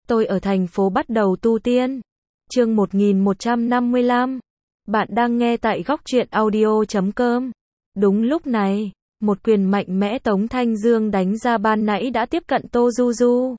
Tôi ở thành phố bắt đầu tu tiên. Chương 1155. Bạn đang nghe tại Góc Truyện Audio.com. Đúng lúc này, một quyền mạnh mẽ Tống Thanh Dương đánh ra ban nãy đã tiếp cận Tô Du Du.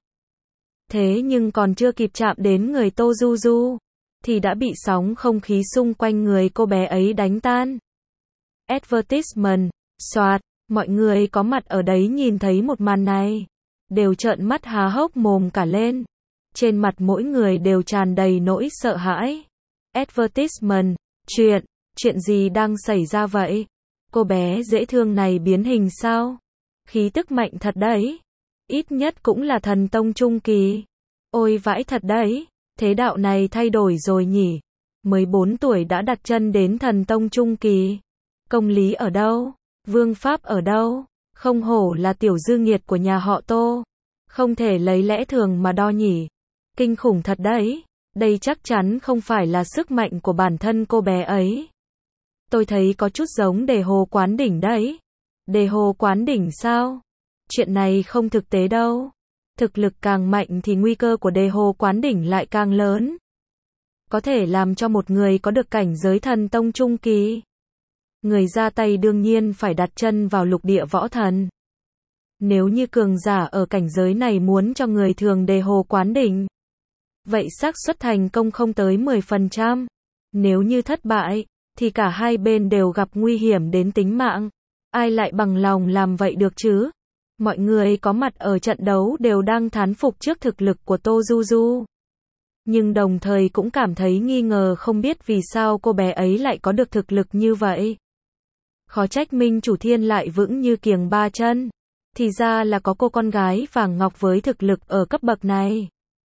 Thế nhưng còn chưa kịp chạm đến người Tô Du Du, thì đã bị sóng không khí xung quanh người cô bé ấy đánh tan. Advertisement, soạt, mọi người có mặt ở đấy nhìn thấy một màn này, đều trợn mắt há hốc mồm cả lên. Trên mặt mỗi người đều tràn đầy nỗi sợ hãi. Advertisement, chuyện gì đang xảy ra vậy? Cô bé dễ thương này biến hình sao? Khí tức mạnh thật đấy. Ít nhất cũng là thần tông trung kỳ. Ôi vãi thật đấy, thế đạo này thay đổi rồi nhỉ? Mới 4 tuổi đã đặt chân đến thần tông trung kỳ. Công lý ở đâu? Vương pháp ở đâu? Không hổ là tiểu dư nghiệt của nhà họ Tô. Không thể lấy lẽ thường mà đo nhỉ. Kinh khủng thật đấy. Đây chắc chắn không phải là sức mạnh của bản thân cô bé ấy. Tôi thấy có chút giống Đề Hồ Quán Đỉnh đấy. Đề Hồ Quán Đỉnh sao? Chuyện này không thực tế đâu. Thực lực càng mạnh thì nguy cơ của Đề Hồ Quán Đỉnh lại càng lớn. Có thể làm cho một người có được cảnh giới thần tông trung kỳ. Người ra tay đương nhiên phải đặt chân vào lục địa võ thần. Nếu như cường giả ở cảnh giới này muốn cho người thường Đề Hồ Quán Đỉnh, vậy xác suất thành công không tới 10%. Nếu như thất bại, thì cả hai bên đều gặp nguy hiểm đến tính mạng. Ai lại bằng lòng làm vậy được chứ? Mọi người có mặt ở trận đấu đều đang thán phục trước thực lực của Tô Du Du. Nhưng đồng thời cũng cảm thấy nghi ngờ không biết vì sao cô bé ấy lại có được thực lực như vậy. Khó trách Minh Chủ Thiên lại vững như kiềng ba chân. Thì ra là có cô con gái vàng ngọc với thực lực ở cấp bậc này.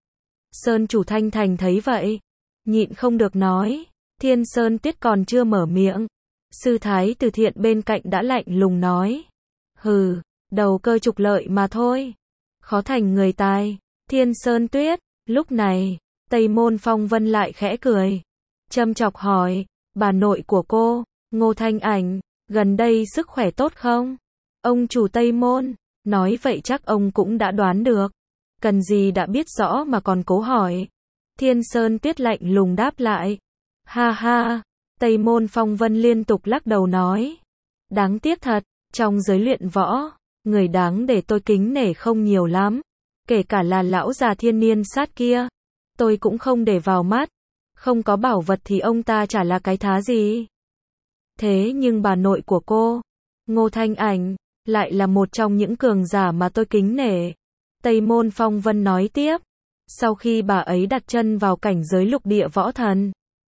Sơn Chủ Thanh Thành thấy vậy, nhịn không được nói. Thiên Sơn Tuyết còn chưa mở miệng, sư thái từ thiện bên cạnh đã lạnh lùng nói. Hừ, đầu cơ trục lợi mà thôi. Khó thành người tài. Thiên Sơn Tuyết, lúc này, Tây Môn Phong Vân lại khẽ cười. Châm chọc hỏi, bà nội của cô, Ngô Thanh Ảnh, gần đây sức khỏe tốt không? Ông chủ Tây Môn, nói vậy chắc ông cũng đã đoán được. Cần gì đã biết rõ mà còn cố hỏi. Thiên Sơn Tuyết lạnh lùng đáp lại. Ha ha, Tây Môn Phong Vân liên tục lắc đầu nói. Đáng tiếc thật, trong giới luyện võ, người đáng để tôi kính nể không nhiều lắm. Kể cả là lão già thiên niên sát kia, tôi cũng không để vào mắt. Không có bảo vật thì ông ta chả là cái thá gì. Thế nhưng bà nội của cô, Ngô Thanh Ảnh, lại là một trong những cường giả mà tôi kính nể. Tây Môn Phong Vân nói tiếp. Sau khi bà ấy đặt chân vào cảnh giới lục địa võ thần,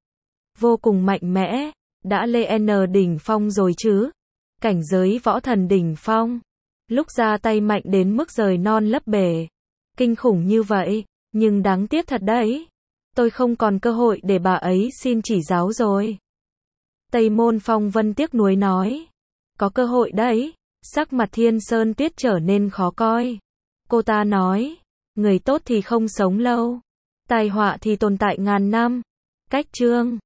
vô cùng mạnh mẽ, đã lên đỉnh phong rồi chứ. Cảnh giới võ thần đỉnh phong, lúc ra tay mạnh đến mức rời non lấp bể. Kinh khủng như vậy, nhưng đáng tiếc thật đấy. Tôi không còn cơ hội để bà ấy xin chỉ giáo rồi. Tây Môn Phong Vân tiếc nuối nói. Có cơ hội đấy. Sắc mặt Thiên Sơn Tuyết trở nên khó coi. Cô ta nói, người tốt thì không sống lâu, tai họa thì tồn tại ngàn năm. Cách chương